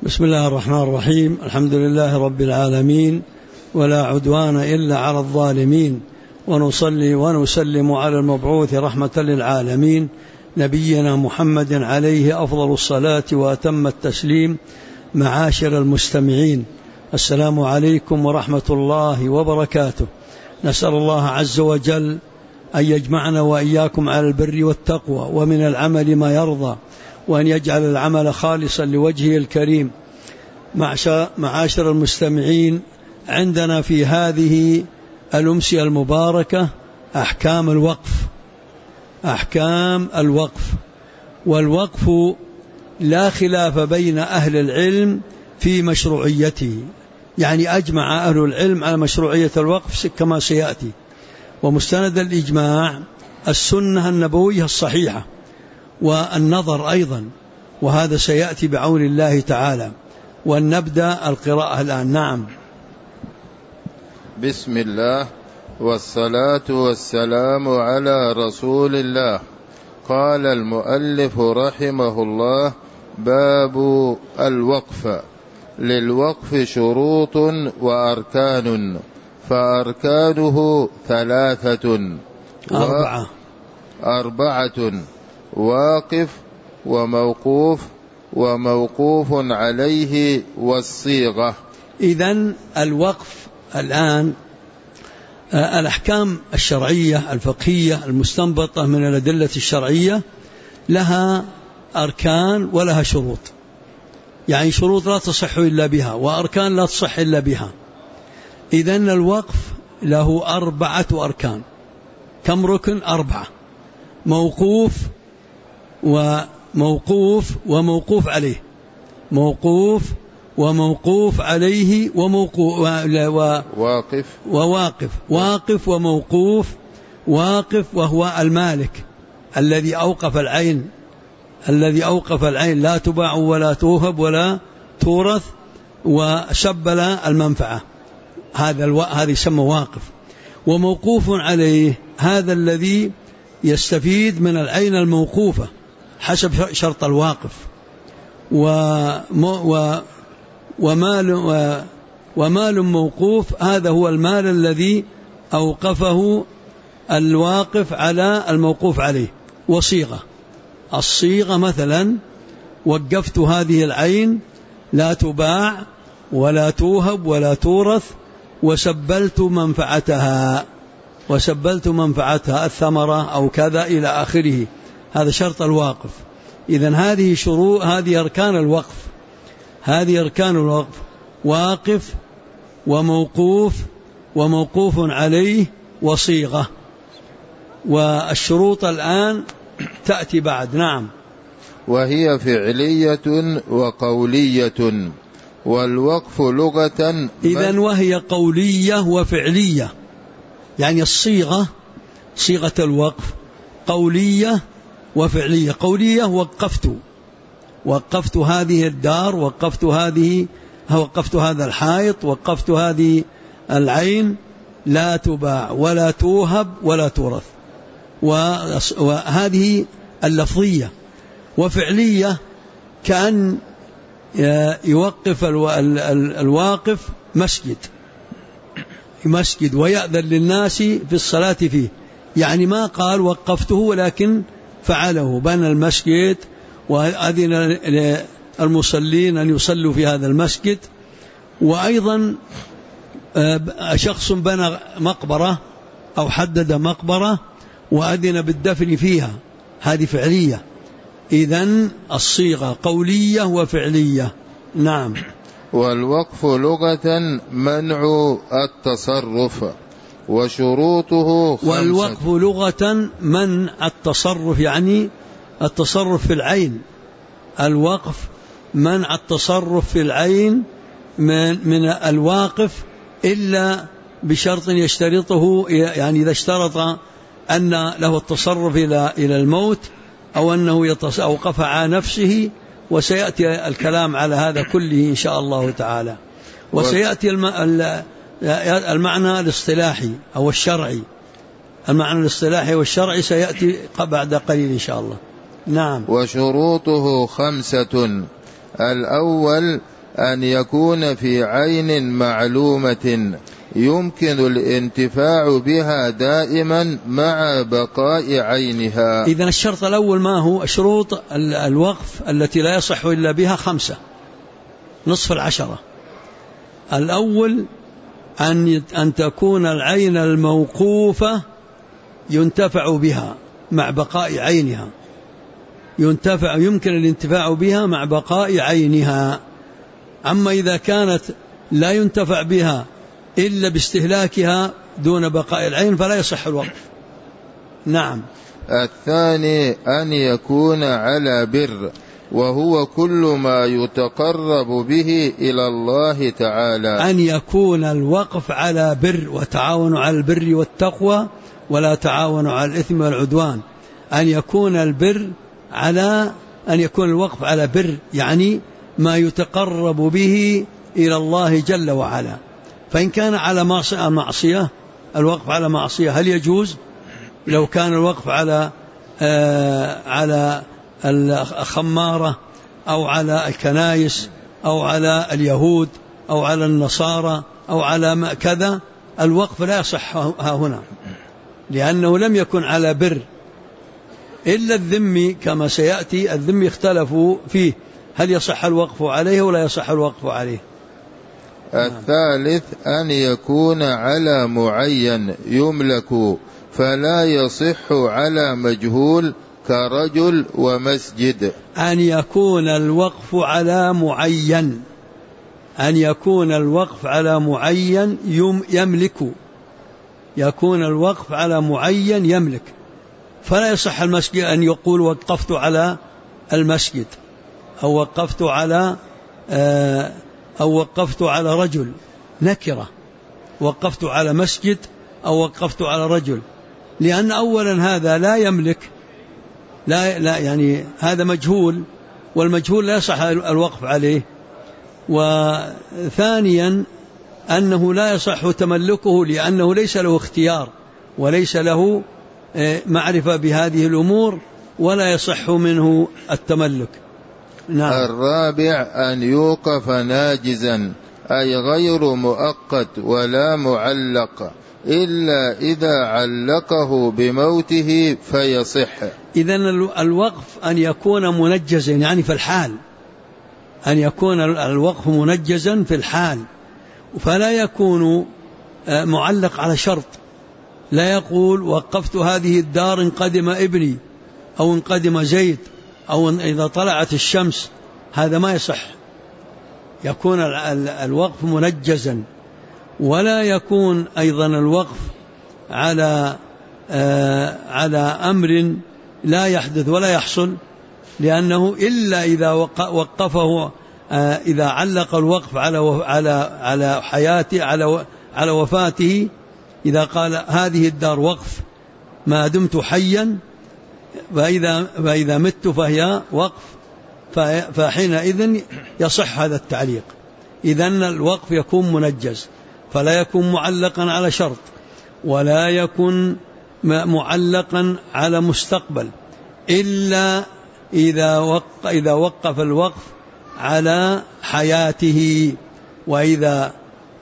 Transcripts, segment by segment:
بسم الله الرحمن الرحيم. الحمد لله رب العالمين، ولا عدوان إلا على الظالمين، ونصلي ونسلم على المبعوث رحمة للعالمين نبينا محمد عليه أفضل الصلاة وأتم التسليم. معاشر المستمعين، السلام عليكم ورحمة الله وبركاته. نسأل الله عز وجل أن يجمعنا وإياكم على البر والتقوى ومن العمل ما يرضى، وأن يجعل العمل خالصا لوجهه الكريم. معاشر المستمعين، عندنا في هذه الأمسية المباركة أحكام الوقف. والوقف لا خلاف بين أهل العلم في مشروعيته، يعني أجمع أهل العلم على مشروعية الوقف كما سيأتي. ومستند الإجماع السنة النبوية الصحيحة والنظر أيضا، وهذا سيأتي بعون الله تعالى. ونبدأ القراءة الآن. نعم. بسم الله والصلاة والسلام على رسول الله. قال المؤلف رحمه الله: باب الوقف. للوقف شروط وأركان، فأركانه 4: واقف وموقوف وموقوف عليه والصيغة. إذن الوقف الآن الأحكام الشرعية الفقهية المستنبطة من الأدلة الشرعية لها أركان ولها شروط، يعني شروط لا تصح إلا بها، وأركان لا تصح إلا بها. إذن الوقف له 4 أركان. كم ركن؟ 4: موقوف وموقوف عليه، موقوف وموقوف عليه واقف وموقوف. واقف وهو المالك الذي أوقف العين لا تباع ولا توهب ولا تورث، وسبل المنفعة، هذا يسمى واقف. وموقوف عليه هذا الذي يستفيد من العين الموقوفة حسب شرط الواقف. ومال موقوف هذا هو المال الذي أوقفه الواقف على الموقوف عليه. وصيغة، الصيغة مثلا: وقفت هذه العين لا تباع ولا توهب ولا تورث، وسبلت منفعتها الثمرة أو كذا إلى آخره. هذا شرط الواقف. إذن هذه شروط، هذه أركان الوقف: واقف وموقوف وموقوف عليه وصيغة. والشروط الآن تأتي بعد. نعم. وهي فعلية وقولية. والوقف لغة إذن وهي قولية وفعلية، يعني الصيغة، صيغة الوقف قولية وفعلية. قولية: وقفت هذه الدار، وقفت هذا الحائط، وقفت هذه العين لا تباع ولا توهب ولا تورث، وهذه اللفظية. وفعلية: كأن يوقف الواقف مسجد ويأذن للناس في الصلاة فيه، يعني ما قال وقفته ولكن فعله، بنى المسجد وأذن للمصلين أن يصلوا في هذا المسجد. وأيضا شخص بنى مقبرة أو حدد مقبرة وأذن بالدفن فيها، هذه فعلية. إذن الصيغة قولية وفعلية. نعم. والوقف لغة منع التصرف، وشروطه 5. والوقف لغة منع التصرف، يعني التصرف في العين. الوقف منع التصرف في العين من الواقف، إلا بشرط يشترطه، يعني إذا اشترط أن له التصرف إلى الموت، أو أنه أوقف على نفسه. وسيأتي الكلام على هذا كله إن شاء الله تعالى. وسيأتي المعنى الاصطلاحي أو الشرعي. المعنى الاصطلاحي والشرعي سيأتي بعد قليل إن شاء الله. نعم. وشروطه 5: الأول أن يكون في عين معلومة يمكن الانتفاع بها دائما مع بقاء عينها. إذن الشرط الأول ما هو؟ شروط الوقف التي لا يصح إلا بها 5 نصف 10. الأول أن تكون العين الموقوفة ينتفع بها مع بقاء عينها، يمكن الانتفاع بها مع بقاء عينها. أما إذا كانت لا ينتفع بها إلا باستهلاكها دون بقاء العين فلا يصح الوقف. نعم. الثاني أن يكون على بر، وهو كل ما يتقرب به إلى الله تعالى. أن يكون الوقف على بر، وتعاونوا على البر والتقوى ولا تعاونوا على الإثم والعدوان. أن يكون الوقف على بر، يعني ما يتقرب به إلى الله جل وعلا. فإن كان على معصية، الوقف على معصية هل يجوز؟ لو كان الوقف على الخمارة أو على الكنائس أو على اليهود أو على النصارى أو على كذا، الوقف لا يصح هنا، لأنه لم يكن على بر. إلا الذم كما سيأتي، الذم اختلفوا فيه هل يصح الوقف عليه ولا يصح الوقف عليه. الثالث أن يكون على معين يملك، فلا يصح على مجهول كرجل ومسجد. أن يكون الوقف على معين، أن يكون الوقف على معين يملك، يكون الوقف على معين يملك. فلا يصح المسجد أن يقول وقفت على المسجد أو وقفت على رجل، نكرة، وقفت على مسجد أو وقفت على رجل، لأن أولا هذا لا يملك، لا يعني هذا مجهول، والمجهول لا يصح الوقف عليه. وثانيا أنه لا يصح تملكه، لأنه ليس له اختيار وليس له معرفة بهذه الأمور، ولا يصح منه التملك. نعم. الرابع أن يوقف ناجزا، أي غير مؤقت ولا معلق، إلا إذا علقه بموته فيصح. إذن الوقف أن يكون منجزا، يعني في الحال، أن يكون الوقف منجزا في الحال، فلا يكون معلق على شرط. لا يقول وقفت هذه الدار إن قدم ابني أو إن قدم زيد أو إذا طلعت الشمس، هذا ما يصح. يكون الوقف منجزا. ولا يكون أيضا الوقف على أمر لا يحدث ولا يحصل، لأنه إلا إذا وقفه، إذا علق الوقف على حياته، على وفاته، إذا قال هذه الدار وقف ما دمت حيا، فإذا مت فهي وقف، فحينئذ يصح هذا التعليق. إذن الوقف يكون منجز، فلا يكون معلقا على شرط، ولا يكون معلقا على مستقبل، إلا إذا وقف الوقف على حياته. وإذا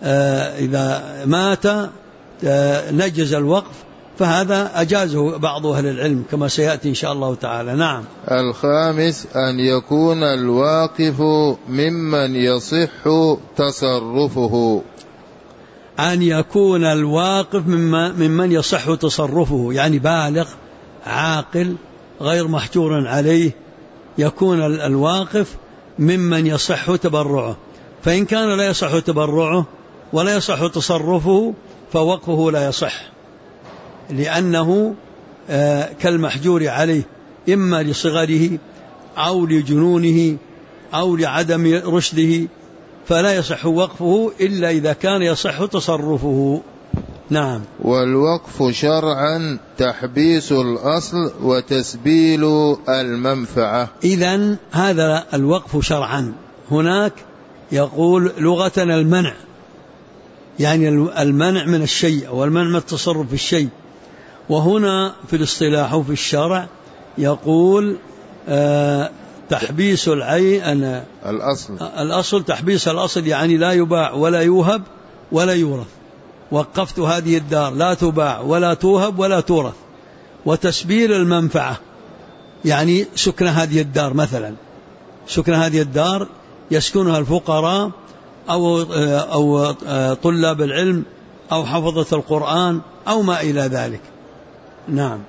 مات نجز الوقف، فهذا أجازه بعض أهل العلم كما سيأتي إن شاء الله تعالى. نعم. الخامس أن يكون الواقف ممن يصح تصرفه، أن يكون الواقف ممن يصح تصرفه، يعني بالغ عاقل غير محجور عليه، يكون الواقف ممن يصح تبرعه. فإن كان لا يصح تبرعه ولا يصح تصرفه فوقفه لا يصح، لأنه كالمحجور عليه، إما لصغره أو لجنونه أو لعدم رشده، فلا يصح وقفه إلا إذا كان يصح تصرفه. نعم. والوقف شرعا تحبيس الأصل وتسبيل المنفعة. إذن هذا الوقف شرعا. هناك يقول لغة المنع، يعني المنع من الشيء أو المنع من التصرف في الشيء. وهنا في الاصطلاح وفي الشرع يقول تحبيس العين الأصل تحبيس الأصل يعني لا يباع ولا يوهب ولا يورث. وقفت هذه الدار لا تباع ولا توهب ولا تورث. وتسبيل المنفعة يعني سكن هذه الدار، مثلا سكن هذه الدار يسكنها الفقراء أو طلاب العلم أو حفظة القرآن أو ما إلى ذلك. نعم.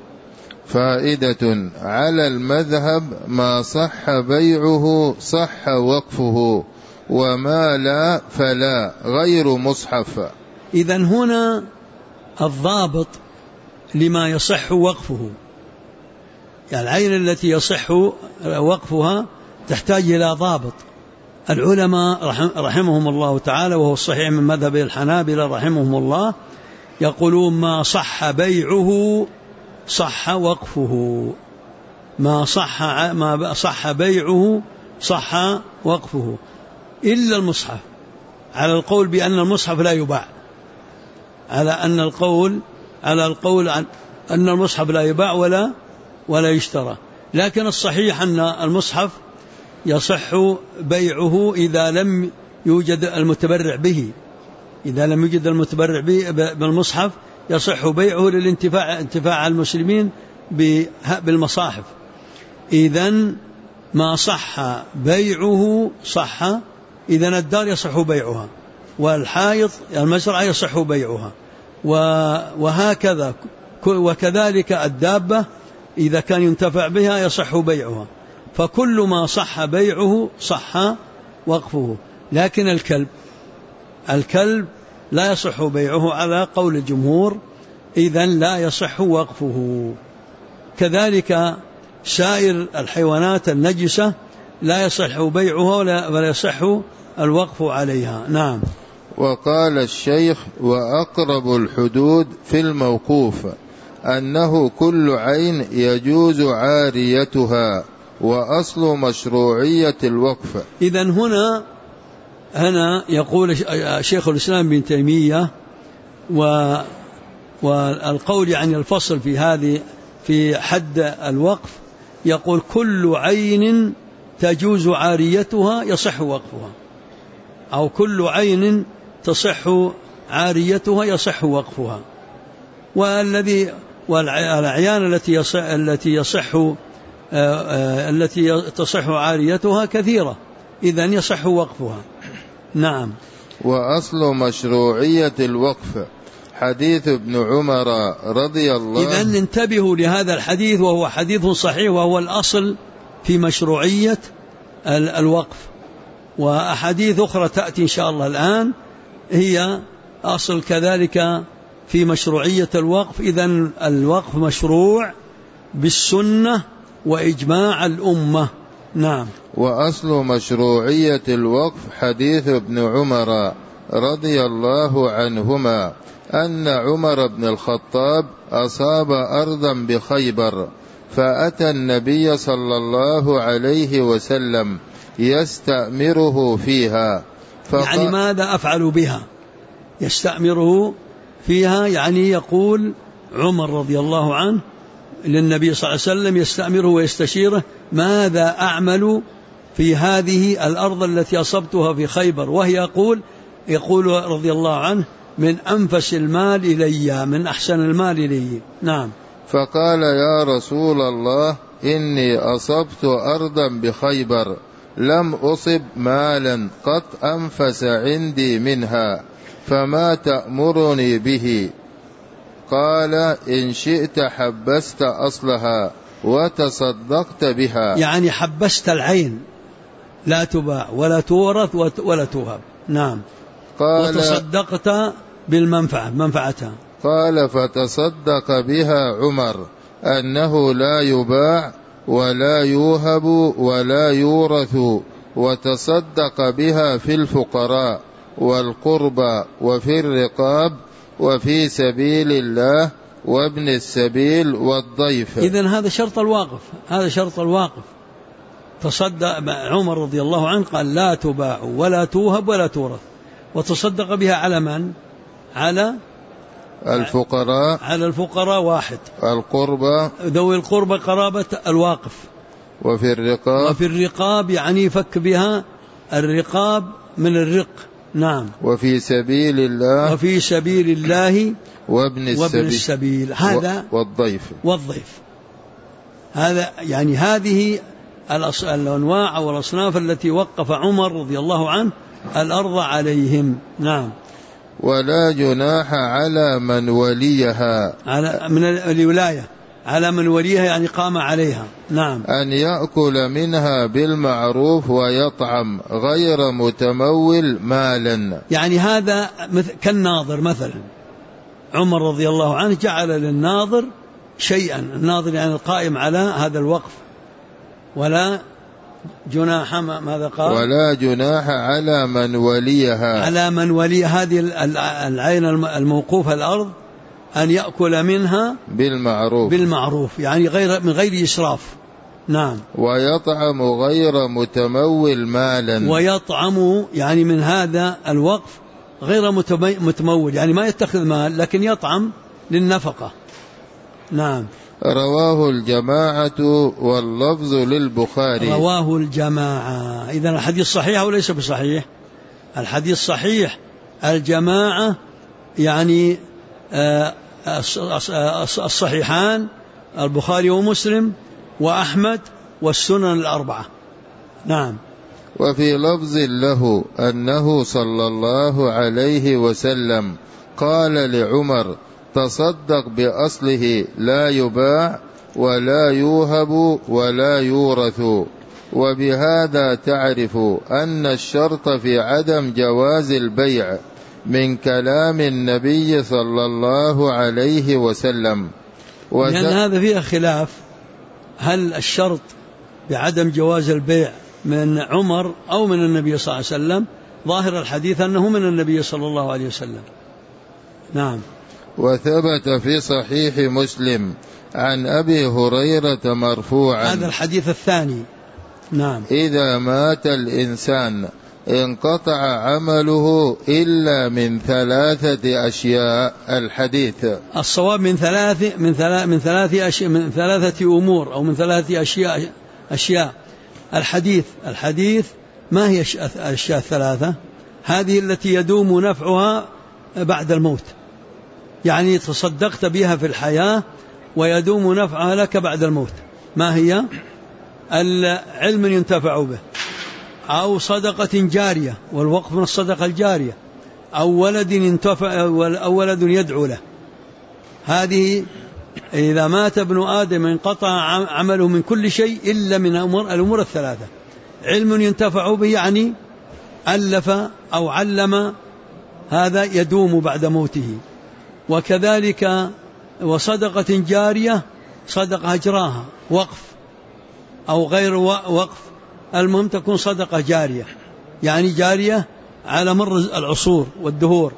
فائدة: على المذهب ما صح بيعه صح وقفه، وما لا فلا، غير مصحف. إذن هنا الضابط لما يصح وقفه، يعني العين التي يصح وقفها تحتاج إلى ضابط. العلماء رحمهم الله تعالى، وهو الصحيح من مذهب الحنابلة رحمهم الله، يقولون ما صح بيعه صح وقفه، ما صح بيعه صح وقفه، إلا المصحف، على القول بأن المصحف لا يباع، على القول أن المصحف لا يباع ولا يشترى. لكن الصحيح أن المصحف يصح بيعه إذا لم يوجد المتبرع به. إذا لم يوجد المتبرع بالمصحف يصح بيعه للانتفاع المسلمين بالمصاحف. إذن ما صح بيعه صح. إذن الدار يصح بيعها، والحائط المزرعة يصح بيعها، وهكذا. وكذلك الدابة إذا كان ينتفع بها يصح بيعها. فكل ما صح بيعه صح وقفه. لكن الكلب لا يصح بيعه على قول الجمهور، إذن لا يصح وقفه. كذلك سائر الحيوانات النجسة لا يصح بيعها ولا يصح الوقف عليها. نعم. وقال الشيخ: وأقرب الحدود في الموقوف أنه كل عين يجوز عاريتها، وأصل مشروعية الوقف. إذن هنا يقول شيخ الإسلام بن تيمية، والقول يعني الفصل في حد الوقف، يقول كل عين تجوز عاريتها يصح وقفها، أو كل عين تصح عاريتها يصح وقفها. والأعيان التي تصح عاريتها كثيرة، إذن يصح وقفها. نعم. وأصل مشروعية الوقف حديث ابن عمر رضي الله عنه. إذن انتبهوا لهذا الحديث، وهو حديث صحيح، وهو الأصل في مشروعية الوقف. وأحاديث أخرى تأتي إن شاء الله الآن هي أصل كذلك في مشروعية الوقف. إذن الوقف مشروع بالسنة وإجماع الأمة. نعم. وأصل مشروعية الوقف حديث ابن عمر رضي الله عنهما أن عمر بن الخطاب أصاب أرضا بخيبر، فأتى النبي صلى الله عليه وسلم يستأمره فيها، يعني ماذا أفعل بها؟ يستأمره فيها يعني يقول عمر رضي الله عنه للنبي صلى الله عليه وسلم، يستأمره ويستشيره: ماذا أعمل في هذه الأرض التي أصبتها في خيبر؟ وهي يقول رضي الله عنه: من أنفس المال إلي، من أحسن المال إلي. نعم. فقال: يا رسول الله، إني أصبت أرضا بخيبر لم أصب مالا قط أنفس عندي منها، فما تأمرني به؟ قال: إن شئت حبست أصلها وتصدقت بها. يعني حبست العين لا تباع ولا تورث ولا توهب. نعم. وتصدقت منفعتها. قال: فتصدق بها عمر أنه لا يباع ولا يوهب ولا يورث، وتصدق بها في الفقراء والقربى وفي الرقاب وفي سبيل الله وابن السبيل والضيف. إذن هذا شرط الواقف. تصدق عمر رضي الله عنه قال: لا تباع ولا توهب ولا تورث. وتصدق بها على من؟ على الفقراء. على الفقراء واحد. القربى، ذوي القربى قرابة الواقف. وفي الرقاب يعني فك بها الرقاب من الرق. نعم. وفي سبيل الله وابن السبيل هذا والضيف. هذا يعني هذه الأنواع أو الأصناف التي وقف عمر رضي الله عنه الأرض عليهم. نعم. ولا جناح على من وليها، من الولاية، على من وليها يعني قام عليها. نعم. أن يأكل منها بالمعروف ويطعم غير متمول مالا. يعني هذا كالناظر مثلا، عمر رضي الله عنه جعل للناظر شيئا، الناظر يعني القائم على هذا الوقف، ولا جناح، ماذا قال؟ ولا جناح على من وليها، على من ولي هذه العين الموقوفة الأرض أن يأكل منها بالمعروف يعني من غير إسراف. نعم. ويطعم غير متمول مالا، ويطعم يعني من هذا الوقف غير متمول، يعني ما يتخذ مال لكن يطعم للنفقة. نعم. رواه الجماعة واللفظ للبخاري. رواه الجماعة. إذن الحديث صحيح أو ليس بصحيح؟ الحديث صحيح. الجماعة يعني الصحيحان البخاري ومسلم وأحمد والسنن الأربعة. نعم. وفي لفظ له أنه صلى الله عليه وسلم قال لعمر: تصدق بأصله لا يباع ولا يوهب ولا يورث. وبهذا تعرف أن الشرط في عدم جواز البيع من كلام النبي صلى الله عليه وسلم. لأن هذا فيه خلاف، هل الشرط بعدم جواز البيع من عمر أو من النبي صلى الله عليه وسلم؟ ظاهر الحديث أنه من النبي صلى الله عليه وسلم. نعم. وثبت في صحيح مسلم عن أبي هريرة مرفوعا، هذا الحديث الثاني. نعم. إذا مات الإنسان انقطع عمله إلا من 3 أشياء. الحديث الصواب من 3 أمور أو من 3 أشياء. الحديث ما هي الأشياء 3؟ هذه التي يدوم نفعها بعد الموت، يعني تصدقت بها في الحياة ويدوم نفعها لك بعد الموت. ما هي؟ العلم ينتفع به، أو صدقة جارية، والوقف من الصدقة الجارية، أو ولد ينتفع أو ولد يدعو له. هذه إذا مات ابن آدم انقطع عمله من كل شيء إلا من الأمور 3. علم ينتفع به يعني ألف أو علم، هذا يدوم بعد موته. وكذلك وصدقة جارية، صدقة أجراها، وقف أو غير وقف، المهم تكون صدقة جارية، يعني جارية على مر العصور والدهور.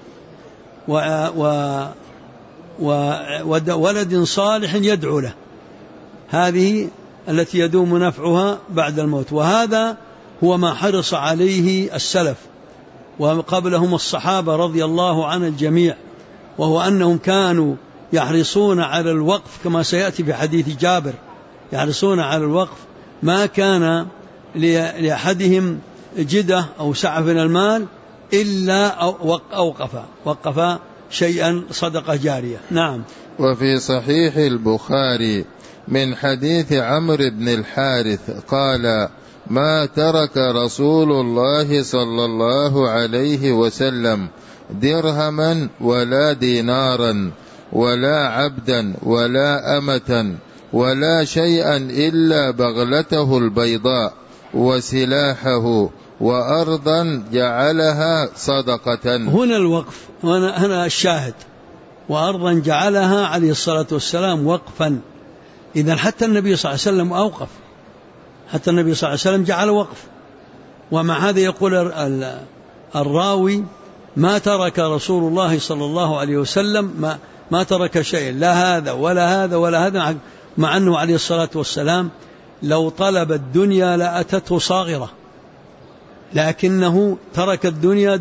وولد صالح يدعو له، هذه التي يدوم نفعها بعد الموت. وهذا هو ما حرص عليه السلف وقبلهم الصحابة رضي الله عن الجميع، وهو أنهم كانوا يحرصون على الوقف كما سيأتي في حديث جابر، يحرصون على الوقف، ما كان لأحدهم جدة أو سعة من المال إلا وقف شيئا صدقة جارية. نعم. وفي صحيح البخاري من حديث عمرو بن الحارث قال: ما ترك رسول الله صلى الله عليه وسلم درهما ولا دينارا ولا عبدا ولا أمة ولا شيئا إلا بغلته البيضاء وسلاحه وأرضا جعلها صدقة. هنا الوقف، هنا الشاهد، وأرضا جعلها عليه الصلاة والسلام وقفا. إذن حتى النبي صلى الله عليه وسلم أوقف، حتى النبي صلى الله عليه وسلم جعل وقف. ومع هذا يقول الراوي: ما ترك رسول الله صلى الله عليه وسلم ما ترك شيء، لا هذا ولا هذا ولا هذا، مع أنه عليه الصلاة والسلام لو طلب الدنيا لأتته صاغرة، لكنه ترك الدنيا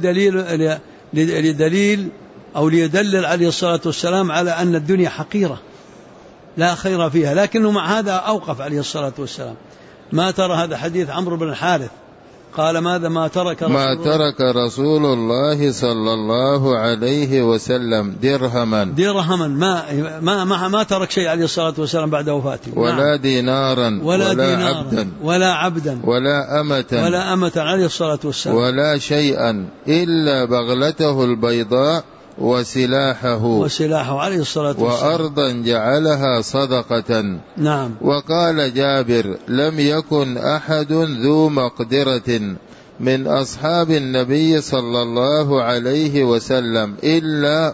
لدليل أو ليدلل عليه الصلاة والسلام على أن الدنيا حقيرة لا خير فيها، لكنه مع هذا أوقف عليه الصلاة والسلام. ما ترى هذا حديث عمرو بن الحارث قال ماذا ما ترك رسول الله صلى الله عليه وسلم درهما ما ترك شيء عليه الصلاة والسلام بعد وفاته، ولا دينارا ولا عبدا ولا أمة عليه الصلاة والسلام، ولا شيئا إلا بغلته البيضاء وسلاحه عليه الصلاة والسلام، وأرضا جعلها صدقة. نعم. وقال جابر لم يكن أحد ذو مقدرة من أصحاب النبي صلى الله عليه وسلم إلا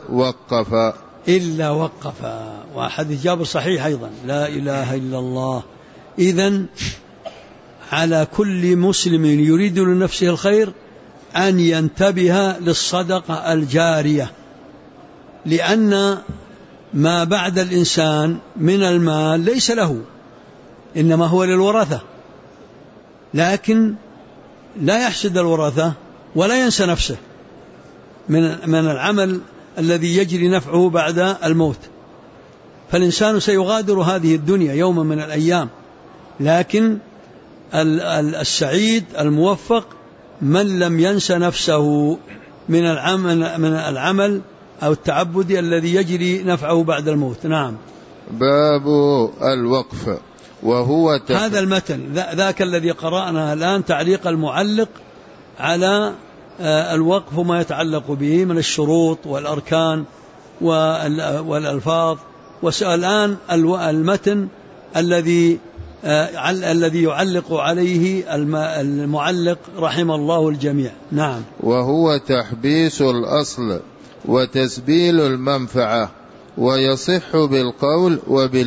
وقف. وحديث جابر صحيح أيضا، لا إله إلا الله. إذن على كل مسلم يريد لنفسه الخير أن ينتبه للصدقة الجارية، لأن ما بعد الإنسان من المال ليس له، إنما هو للورثة، لكن لا يحسد الورثة ولا ينسى نفسه من العمل الذي يجري نفعه بعد الموت. فالإنسان سيغادر هذه الدنيا يوما من الأيام، لكن السعيد الموفق من لم ينس نفسه من العمل أو التعبد الذي يجري نفعه بعد الموت. نعم. باب الوقف، وهو هذا المتن ذاك الذي قرأنا الآن تعليق المعلق على الوقف وما يتعلق به من الشروط والأركان والألفاظ. والآن المتن الذي يعلق عليه المعلق رحم الله الجميع. نعم. وهو تحبيس الأصل وتسبيل المنفعة، ويصح بالقول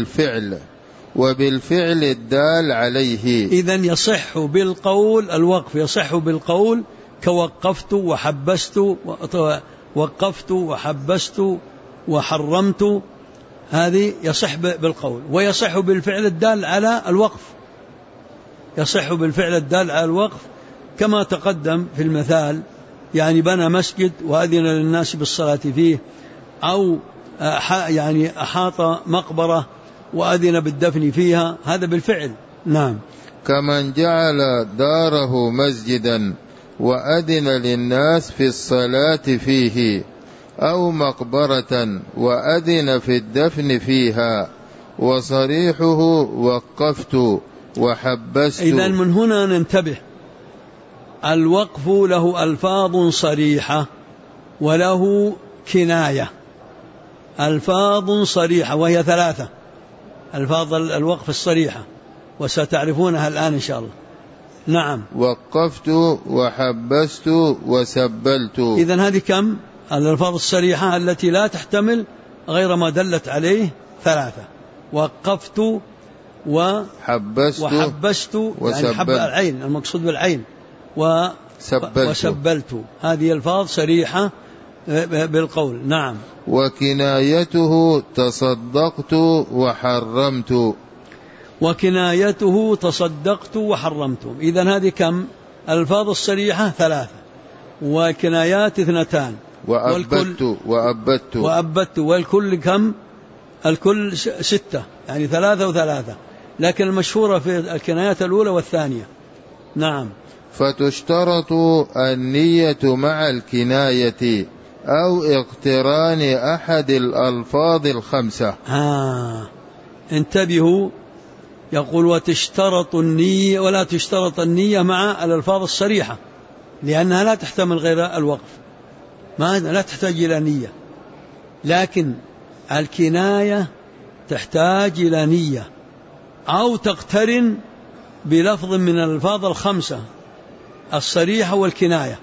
وبالفعل الدال عليه. إذن يصح بالقول، الوقف يصح بالقول كوقفت وحبست وحرمت، هذه يصح بالقول. ويصح بالفعل الدال على الوقف، كما تقدم في المثال، يعني بنى مسجد وأذن للناس بالصلاة فيه، أو يعني أحاط مقبرة وأذن بالدفن فيها، هذا بالفعل. نعم. كمن جعل داره مسجدا وأذن للناس في الصلاة فيه، أو مقبرة وأذن في الدفن فيها، وصريحه وقفت وحبست. إذن من هنا ننتبه، الوقف له ألفاظ صريحة وله كناية. ألفاظ صريحة وهي 3 ألفاظ الوقف الصريحة، وستعرفونها الآن إن شاء الله. نعم. وقفت وحبست وسبلت. إذن هذه كم الألفاظ الصريحة التي لا تحتمل غير ما دلت عليه 3: وقفت وحبست يعني حب العين، المقصود بالعين، وسبلت. هذه ألفاظ صريحة بالقول. نعم. وكنايته تصدقت وحرمت. إذن هذه كم الألفاظ الصريحة 3، وكنايات 2، وأبدت والكل كم؟ الكل 6، يعني 3 و3، لكن المشهورة في الكنايات الأولى والثانية. نعم. فتشترط النية مع الكناية أو اقتران أحد الألفاظ الخمسة. انتبهوا، يقول وتشترط النية، ولا تشترط النية مع الألفاظ الصريحة، لأنها لا تحتمل غير الوقف، لا تحتاج إلى نية. لكن الكناية تحتاج إلى نية، أو تقترن بلفظ من الألفاظ الخمسة الصريحة والكناية،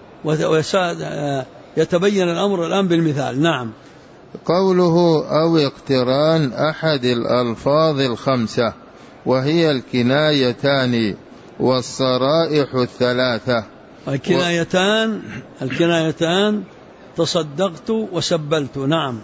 يتبين الأمر الآن بالمثال. نعم. قوله أو اقتران أحد الألفاظ الخمسة، وهي الكنايتان والصرائح 3. الكنايتان تصدقت وسبلت. نعم.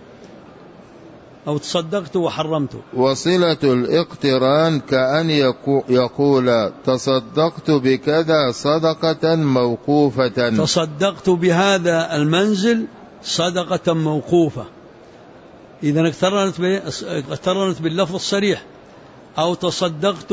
أو تصدقت وحرمت. وصلة الاقتران كأن يقول تصدقت بكذا صدقة موقوفة. تصدقت بهذا المنزل صدقة موقوفة. إذن اقترنت باللفظ الصريح. أو تصدقت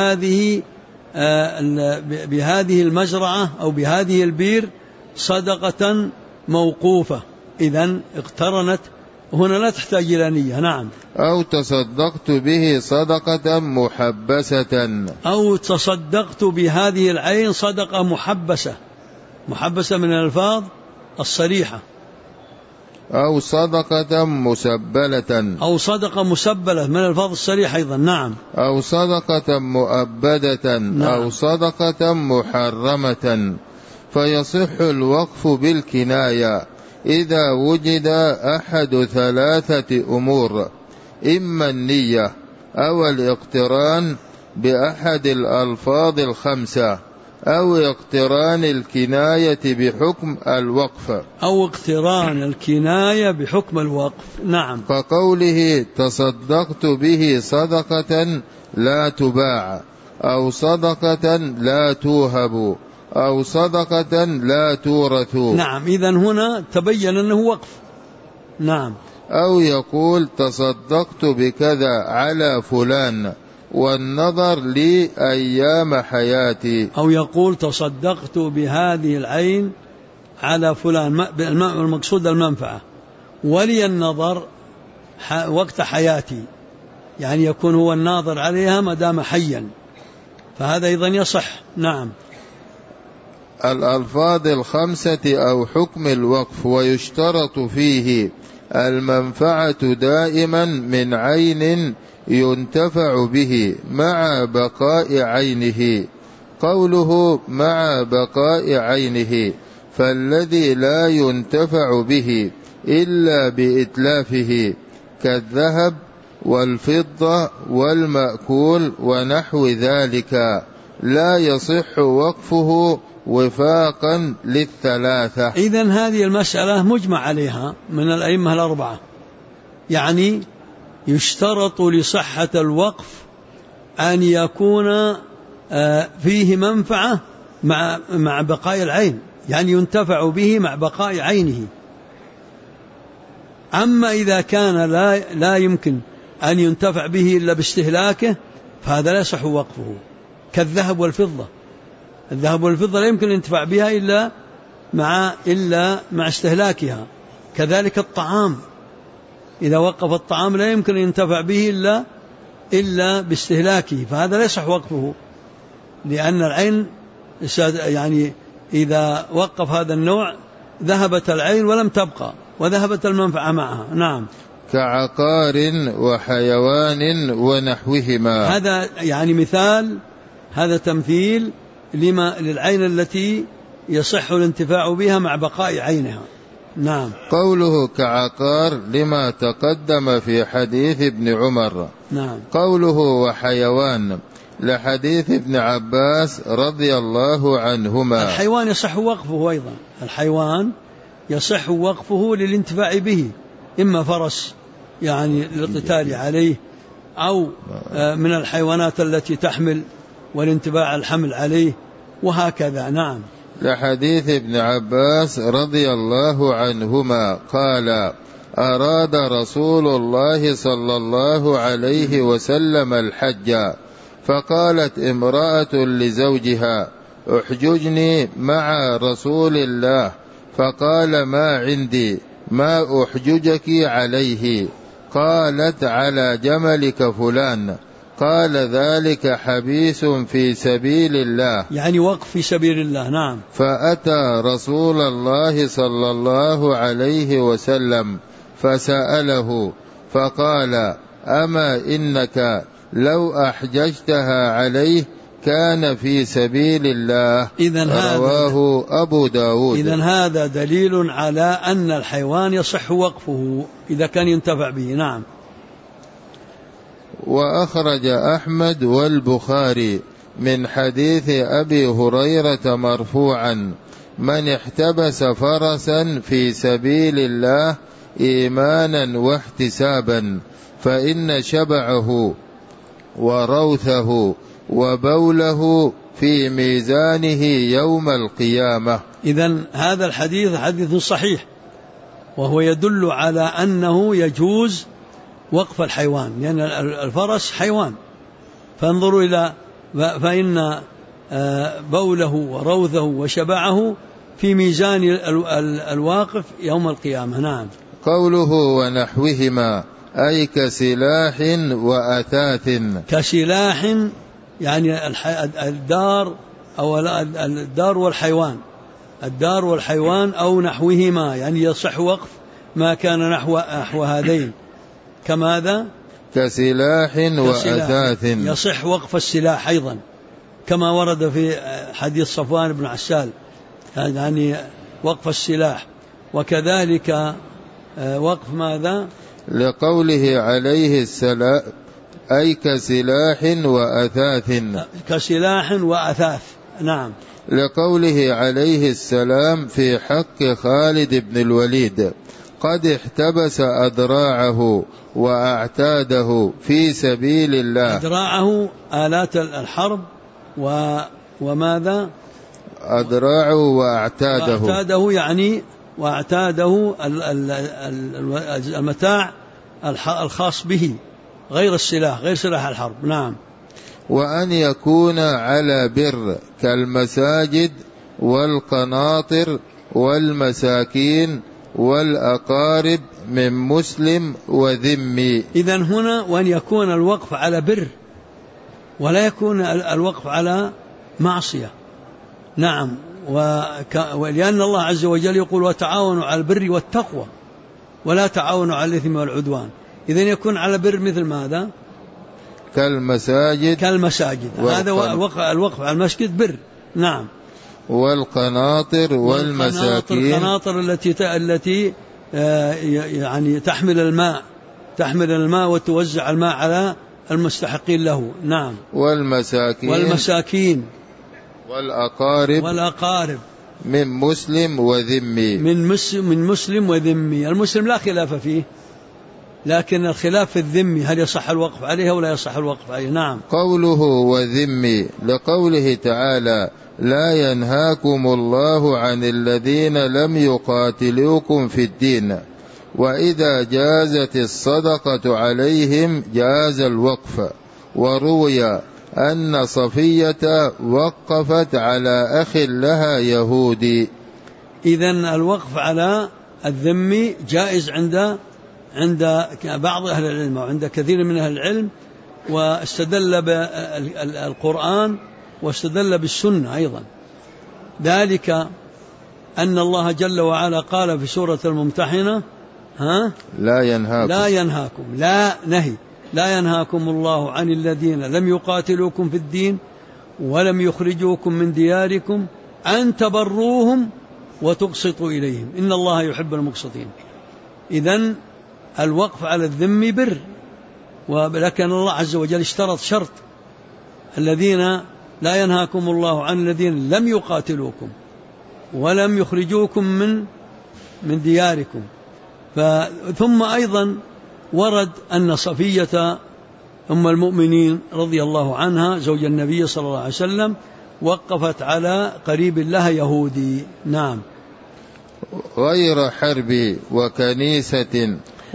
بهذه المزرعة أو بهذه البير صدقة موقوفة. إذن اقترنت هنا، لا تحتاج إلى نية. نعم. أو تصدقت به صدقة محبسة، أو تصدقت بهذه العين صدقة محبسة. محبسة من الألفاظ الصريحة. أو صدقة مسبلة، أو صدقة مسبلة من الألفاظ الصريحة أيضا. نعم. أو صدقة مؤبدة. نعم. أو صدقة محرمة. فيصح الوقف بالكناية إذا وجد أحد ثلاثة أمور: إما النية أو الاقتران بأحد الألفاظ الخمسة، أو اقتران الكناية بحكم الوقف. أو اقتران الكناية بحكم الوقف. نعم. كقوله تصدقت به صدقة لا تباع، أو صدقة لا توهب، أو صدقة لا تورث. نعم. إذن هنا تبين أنه وقف. نعم. أو يقول تصدقت بكذا على فلان والنظر لي أيام حياتي. أو يقول تصدقت بهذه العين على فلان، المقصود المنفعة، ولي النظر وقت حياتي، يعني يكون هو الناظر عليها ما دام حيا، فهذا أيضا يصح. نعم. الألفاظ الخمسة أو حكم الوقف. ويشترط فيه المنفعة دائما من عين ينتفع به مع بقاء عينه. قوله مع بقاء عينه، فالذي لا ينتفع به إلا بإتلافه كالذهب والفضة والمأكول ونحو ذلك لا يصح وقفه وفاقا للثلاثة. إذن هذه المسألة مجمع عليها من الأئمة الأربعة، يعني يشترط لصحة الوقف أن يكون فيه منفعة مع بقاء العين، يعني ينتفع به مع بقاء عينه. أما إذا كان لا يمكن أن ينتفع به إلا باستهلاكه فهذا لا يصح وقفه، كالذهب والفضة. الذهب والفضة لا يمكن أن ينتفع بها إلا مع استهلاكها. كذلك الطعام، إذا وقف الطعام لا يمكن أن ينتفع به إلا باستهلاكه، فهذا لا يصح وقفه، لأن العين يعني إذا وقف هذا النوع ذهبت العين ولم تبقى وذهبت المنفعة معها. نعم. كعقار وحيوان ونحوهما. هذا يعني مثال، هذا تمثيل للعين التي يصح الانتفاع بها مع بقاء عينها. نعم. قوله كعقار لما تقدم في حديث ابن عمر. نعم. قوله وحيوان لحديث ابن عباس رضي الله عنهما. الحيوان يصح وقفه أيضا، الحيوان يصح وقفه للانتفاع به، إما فرس يعني للقتال عليه، أو من الحيوانات التي تحمل والانتفاع الحمل عليه، وهكذا. نعم. لحديث ابن عباس رضي الله عنهما قال: أراد رسول الله صلى الله عليه وسلم الحج، فقالت امرأة لزوجها: احججني مع رسول الله، فقال: ما عندي ما أحججك عليه. قالت: على جملك فلان. قال: ذلك حبيس في سبيل الله، يعني وقف في سبيل الله. نعم. فأتى رسول الله صلى الله عليه وسلم فسأله فقال: أما إنك لو أحججتها عليه كان في سبيل الله. رواه أبو داود. إذن هذا دليل على أن الحيوان يصح وقفه إذا كان ينتفع به. نعم. وأخرج أحمد والبخاري من حديث أبي هريرة مرفوعا: من احتبس فرسا في سبيل الله إيمانا واحتسابا فإن شبعه وروثه وبوله في ميزانه يوم القيامة. إذن هذا الحديث حديث صحيح، وهو يدل على أنه يجوز وقف الحيوان، لأن الفرس حيوان فانظروا إلى فإن بوله وروثه وشبعه في ميزان الواقف يوم القيامة. نعم. قوله ونحوهما أي كسلاح وأثاث. كسلاح يعني الدار أو الدار والحيوان، الدار والحيوان أو نحوهما، يعني يصح وقف ما كان نحو هذين. كماذا؟ كسلاح وأثاث. يصح وقف السلاح أيضا كما ورد في حديث صفوان بن عسال، يعني وقف السلاح. وكذلك وقف ماذا؟ لقوله عليه السلام أي كسلاح وأثاث. كسلاح وأثاث. نعم. لقوله عليه السلام في حق خالد بن الوليد قد احتبس أدراعه وأعتاده في سبيل الله. أدراعه آلات الحرب وماذا؟ أدراعه وأعتاده يعني وأعتاده المتاع الخاص به غير السلاح، غير سلاح الحرب. نعم. وأن يكون على بر كالمساجد والقناطر والمساكين والأقارب من مسلم وذمي. إذن هنا وأن يكون الوقف على بر ولا يكون الوقف على معصية. نعم. ولأن الله عز وجل يقول وتعاونوا على البر والتقوى ولا تعاونوا على الإثم والعدوان. إذن يكون على بر مثل ماذا؟ كالمساجد. هذا الوقف على المسجد بر. نعم. والقناطر والمساكين. القناطر التي يعني تحمل الماء وتوزع الماء على المستحقين له. نعم. والمساكين والأقارب من مسلم وذمي. من مسلم وذمي. المسلم لا خلاف فيه، لكن الخلاف في الذمي، هل يصح الوقف عليه ولا يصح الوقف عليه. نعم. قوله وذمي لقوله تعالى لا ينهاكم الله عن الذين لم يقاتلوكم في الدين وإذا جازت الصدقة عليهم جاز الوقف. وروي أن صفية وقفت على أخ لها يهودي. إذن الوقف على الذمي جائز عند بعض أهل العلم وعند كثير من أهل العلم، واستدل بالقرآن واستدل بالسنة أيضا. ذلك أن الله جل وعلا قال في سورة الممتحنة لا ينهاكم لا نهي لا ينهاكم الله عن الذين لم يقاتلوكم في الدين ولم يخرجوكم من دياركم أن تبروهم وتقسطوا إليهم إن الله يحب المقسطين. إذن الوقف على الذم بر، ولكن الله عز وجل اشترط شرط الذين لا ينهاكم الله عن الذين لم يقاتلوكم ولم يخرجوكم من دياركم. ثم أيضا ورد أن صفية أم المؤمنين رضي الله عنها زوج النبي صلى الله عليه وسلم وقفت على قريب لها يهودي. نعم. غير حرب وكنيسة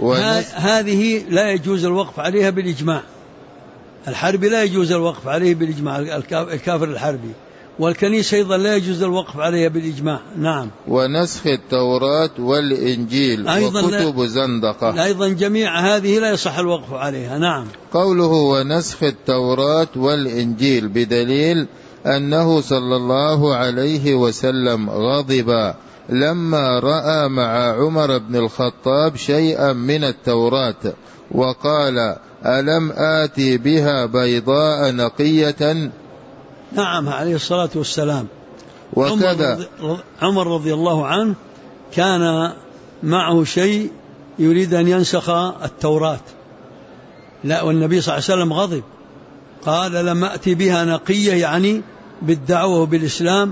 هذه لا يجوز الوقف عليها بالإجماع. الحرب لا يجوز الوقف عليه بالإجماع، الكافر الحربي. والكنيسة أيضا لا يجوز الوقف عليها بالإجماع. نعم. ونسخ التوراة والإنجيل وكتب زندقة أيضا جميع هذه لا يصح الوقف عليها. نعم. قوله ونسخ التوراة والإنجيل بدليل أنه صلى الله عليه وسلم غضب لما رأى مع عمر بن الخطاب شيئا من التوراة وقال ألم آتي بها بيضاء نقية. نعم عليه الصلاة والسلام. وكذا عمر رضي الله عنه كان معه شيء يريد أن ينسخ التوراة، لا والنبي صلى الله عليه وسلم غضب قال لم أتي بها نقية، يعني بالدعوة بالإسلام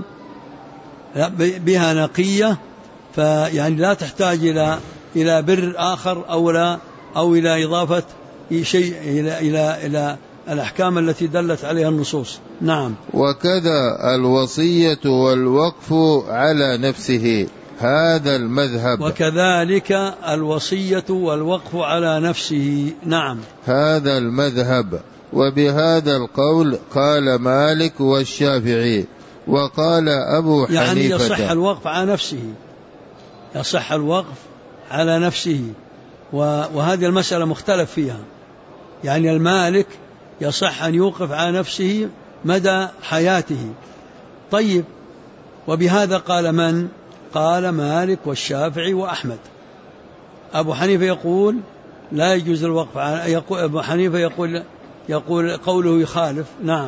بها نقية، فيعني لا تحتاج إلى بر آخر أو إلى إضافة شيء إلى الأحكام التي دلت عليها النصوص. نعم. وكذا الوصية والوقف على نفسه هذا المذهب. وكذلك الوصية والوقف على نفسه. نعم. هذا المذهب. وبهذا القول قال مالك والشافعي. وقال أبو حنيفة يعني يصح الوقف على نفسه، يصح الوقف على نفسه، وهذه المسألة مختلف فيها. يعني المالك يصح أن يوقف على نفسه مدى حياته. طيب، وبهذا قال من؟ قال مالك والشافعي وأحمد. أبو حنيفة يقول لا يجوز الوقف أبو حنيفة يقول قوله يخالف. نعم،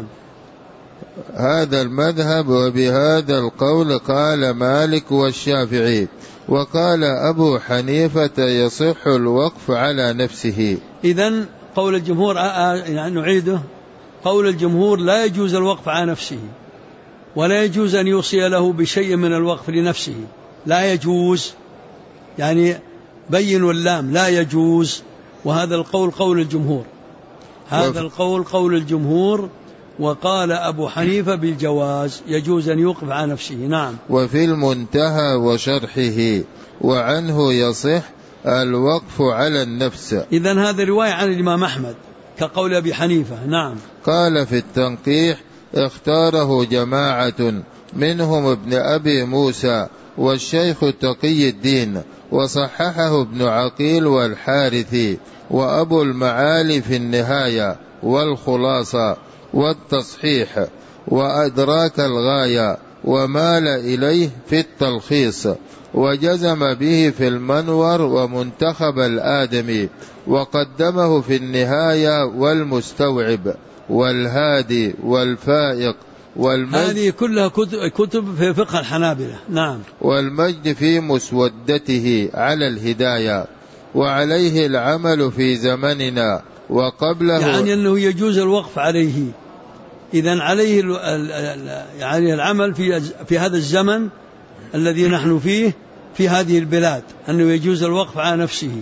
هذا المذهب. وبهذا القول قال مالك والشافعي. وقال أبو حنيفة يصح الوقف على نفسه. إذن قول الجمهور يعني نعيده، قول الجمهور لا يجوز الوقف على نفسه، ولا يجوز أن يوصي له بشيء من الوقف لنفسه. لا يجوز، يعني بين واللام، لا يجوز. وهذا القول قول الجمهور، هذا القول قول الجمهور. وقال أبو حنيفة بالجواز، يجوز أن يوقف على نفسه. نعم. وفي المنتهى وشرحه وعنه يصح الوقف على النفس. إذن هذا رواية عن الإمام أحمد كقول أبي حنيفة. نعم. قال في التنقيح اختاره جماعة منهم ابن أبي موسى والشيخ تقي الدين، وصححه ابن عقيل والحارثي وأبو المعالي في النهاية والخلاصة والتصحيح، وأدراك الغاية ومال إليه في التلخيص، وجزم به في المنور ومنتخب الآدمي، وقدمه في النهاية والمستوعب والهادي والفائق هذه كلها كتب في فقه الحنابلة. نعم. والمجد في مسودته على الهداية، وعليه العمل في زمننا وقبله. يعني أنه يجوز الوقف عليه. إذن عليه يعني العمل في هذا الزمن الذي نحن فيه في هذه البلاد، أنه يجوز الوقف على نفسه،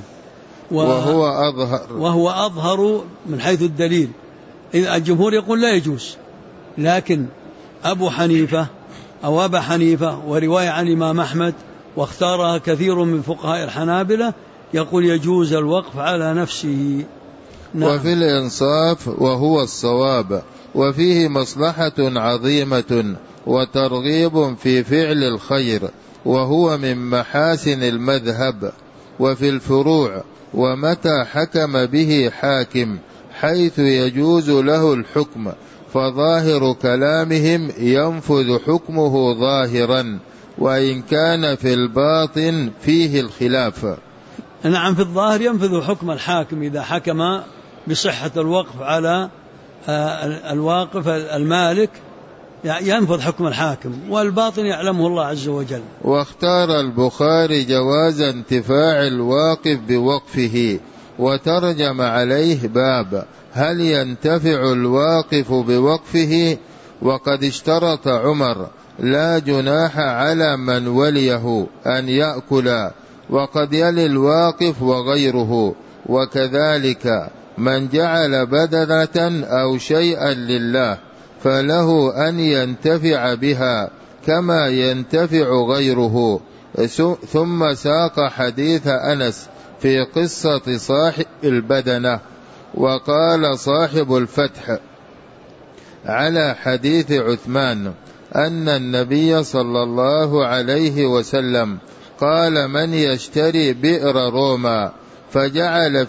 وهو أظهر من حيث الدليل. الجمهور يقول لا يجوز، لكن أبو حنيفة أو أبا حنيفة ورواية عن الإمام أحمد واختارها كثير من فقهاء الحنابلة يقول يجوز الوقف على نفسه. نعم. وفي الإنصاف وهو الصواب، وفيه مصلحة عظيمة وترغيب في فعل الخير، وهو من محاسن المذهب. وفي الفروع ومتى حكم به حاكم حيث يجوز له الحكم فظاهر كلامهم ينفذ حكمه ظاهرا، وإن كان في الباطن فيه الخلاف. نعم، في الظاهر ينفذ حكم الحاكم إذا حكم بصحة الوقف على الواقف المالك، ينفذ حكم الحاكم، والباطن يعلمه الله عز وجل. واختار البخاري جواز انتفاع الواقف بوقفه، وترجم عليه باب هل ينتفع الواقف بوقفه. وقد اشترط عمر لا جناح على من وليه أن يأكل، وقد يلي الواقف وغيره، وكذلك من جعل بدنة أو شيئا لله فله أن ينتفع بها كما ينتفع غيره. ثم ساق حديث أنس في قصة صاحب البدنة. وقال صاحب الفتح على حديث عثمان أن النبي صلى الله عليه وسلم قال من يشتري بئر روما فيجعل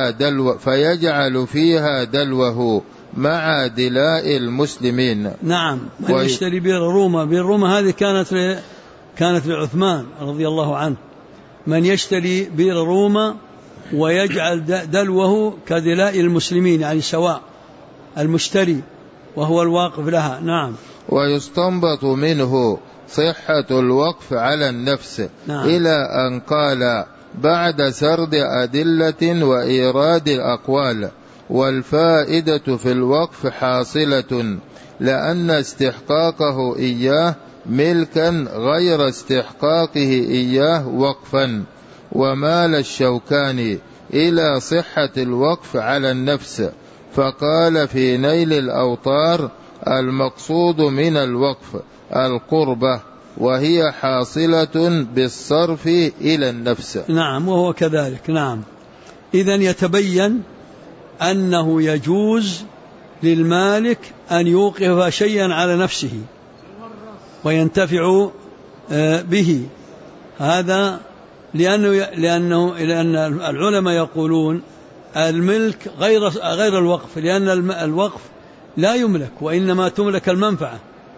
فيها دلوه مع دلاء المسلمين. نعم، من يشتري بئر روما. بئر روما هذه كانت لعثمان رضي الله عنه. من يشتري بئر روما ويجعل دلوه كدلاء المسلمين، يعني سواء المشتري وهو الواقف لها. نعم. ويستنبط منه صحة الوقف على النفس. نعم. إلى أن قال بعد سرد أدلة وإيراد الأقوال والفائدة في الوقف حاصلة، لأن استحقاقه إياه ملكا غير استحقاقه إياه وقفا. ومال الشوكاني إلى صحة الوقف على النفس، فقال في نيل الأوطار المقصود من الوقف القربة، وهي حاصلة بالصرف إلى النفس. نعم، وهو كذلك. نعم. إذن يتبين أنه يجوز للمالك أن يوقف شيئا على نفسه وينتفع به. هذا لأن العلماء يقولون الملك غير الوقف، لأن الوقف لا يملك وإنما تملك المنفعة،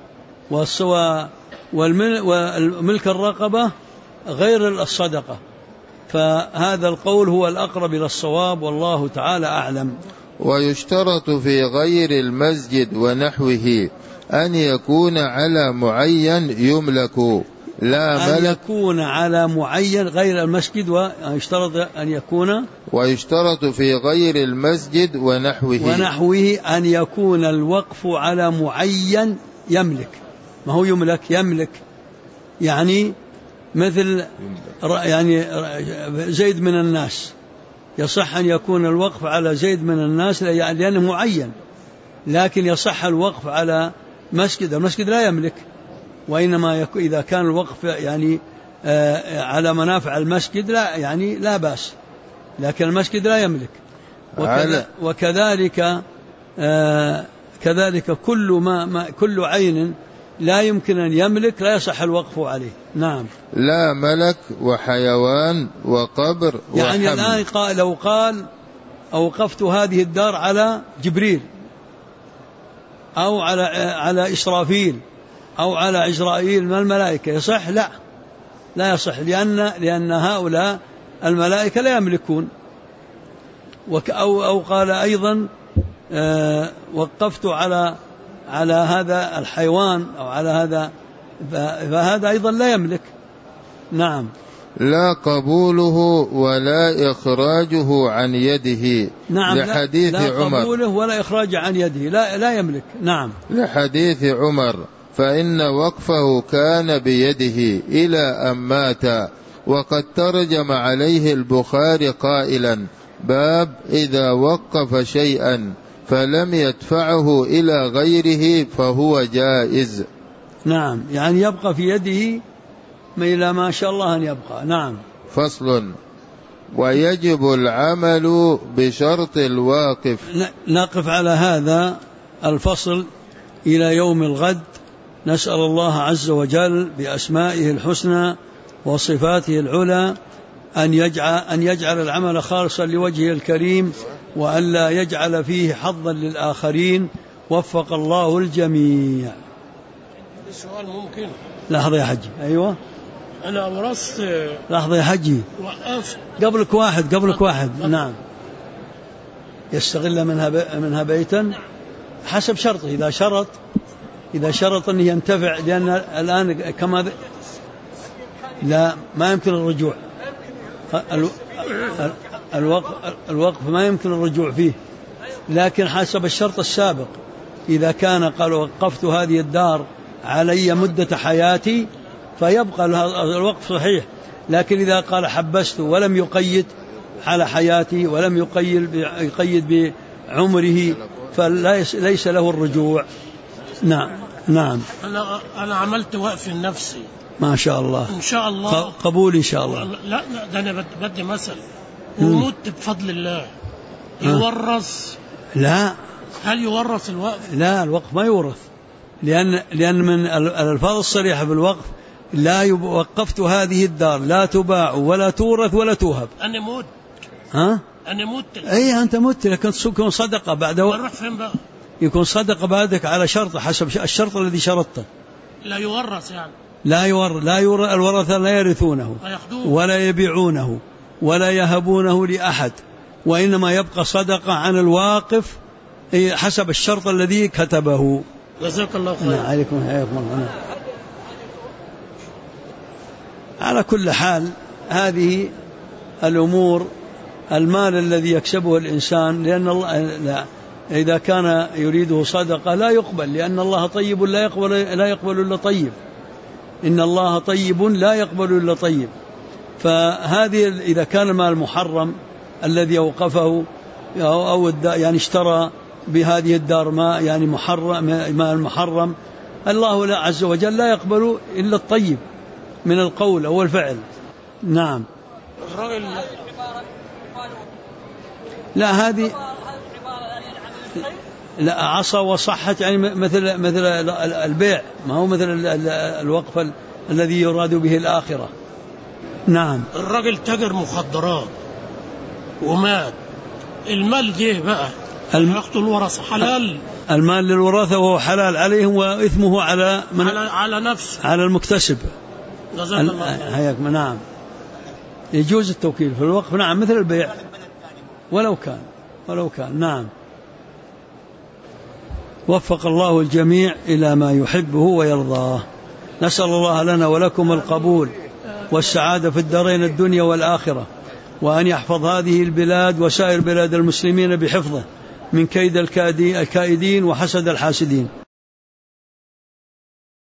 والملك الرقبة غير الصدقة. فهذا القول هو الأقرب إلى الصواب، والله تعالى أعلم. ويشترط في غير المسجد ونحوه أن يكون على معين يملك لا ملك، أن يكون على معين غير المسجد، ويشترط أن يكون، ويشترط في غير المسجد ونحوه أن يكون الوقف على معين يملك. ما هو يملك يعني مثل يعني زيد من الناس، يصح أن يكون الوقف على زيد من الناس لأنه معين، لكن يصح الوقف على مسجد. المسجد لا يملك، وإنما إذا كان الوقف يعني على منافع المسجد لا بأس، لكن المسجد لا يملك. وكذلك كذلك كل عين لا يمكن أن يملك لا يصح الوقف عليه. نعم. لا ملك وحيوان وقبر يعني وحمل. الآن لو قال أوقفت هذه الدار على جبريل أو على إسرافيل أو على عزرائيل من الملائكة، يصح؟ لا يصح، لأن هؤلاء الملائكة لا يملكون. أو قال أيضا وقفت على هذا الحيوان أو على هذا، فهذا أيضا لا يملك. نعم. لا قبوله ولا إخراجه عن يده. نعم. لحديث لا عمر. قبوله ولا إخراج عن يده، لا يملك. نعم. لحديث عمر فإن وقفه كان بيده إلى أن مات. وقد ترجم عليه البخاري قائلا: باب إذا وقف شيئا فلم يدفعه إلى غيره فهو جائز. نعم، يعني يبقى في يده إلى ما شاء الله أن يبقى. نعم. فصل: ويجب العمل بشرط الواقف. نقف على هذا الفصل إلى يوم الغد. نسأل الله عز وجل بأسمائه الحسنى وصفاته العلى أن يجعل العمل خالصا لوجهه الكريم، وأن لا يجعل فيه حظا للآخرين. وفق الله الجميع. السؤال ممكن؟ لحظة يا حجي. أيوة، أنا ورثت. لحظة يا حجي، وقفت قبلك واحد. نعم. يستغل منها بيتا حسب شرطه. إذا شرط أن ينتفع، لأن الآن كما لا ما يمكن الرجوع. الوقف ما يمكن الرجوع فيه، لكن حسب الشرط السابق. إذا كان قال وقفت هذه الدار علي مدة حياتي فيبقى الوقف صحيح. لكن إذا قال حبست ولم يقيد على حياتي ولم يقيد بعمره فليس له الرجوع. نعم. أنا عملت وقف لنفسي ما شاء الله، إن شاء الله قبول إن شاء الله. لا ده أنا بدي مثل ومت بفضل الله. يورث؟ لا. هل يورث الوقف؟ لا، الوقف ما يورث، لأن من الألفاظ الصريحة في الوقف: لا وقفت هذه الدار لا تباع ولا تورث ولا توهب. أنا موت. أنا موت. أي أنت مت، لكن تكون صدقة بعد نروح فين بقى؟ يكون صدقة بعدك على شرط، حسب الشرط الذي شرطته. لا يورث يعني؟ لا يورث. الورثة لا يرثونه ولا يبيعونه ولا يهبونه لأحد، وإنما يبقى صدقة عن الواقف حسب الشرط الذي كتبه. جزاك الله خير. عليكم الله. على كل حال هذه الأمور، المال الذي يكسبه الإنسان، لأن الله إذا كان يريده صدقة لا يقبل، لأن الله طيب لا يقبل إلا طيب. إن الله طيب لا يقبل إلا طيب. فهذه إذا كان المال محرم الذي أوقفه أو يعني اشترى بهذه الدار ما يعني مال محرم، الله عز وجل لا يقبل إلا الطيب من القول أو الفعل. نعم. لا، هذه لا عصى وصحت يعني مثل البيع، ما هو مثل الوقف الذي يراد به الآخرة. نعم. الرجل تاجر مخدرات ومات، المال جه بقى ياخذ الورثة حلال؟ المال للورثة وهو حلال عليهم وإثمه على على نفسه، على المكتسب. جزاك الله خير. نعم يجوز التوكيل في الوقف، نعم مثل البيع ولو كان. نعم. وفق الله الجميع إلى ما يحبه ويرضاه. نسأل الله لنا ولكم القبول والسعادة في الدارين الدنيا والآخرة، وأن يحفظ هذه البلاد وسائر بلاد المسلمين بحفظه من كيد الكائدين وحسد الحاسدين.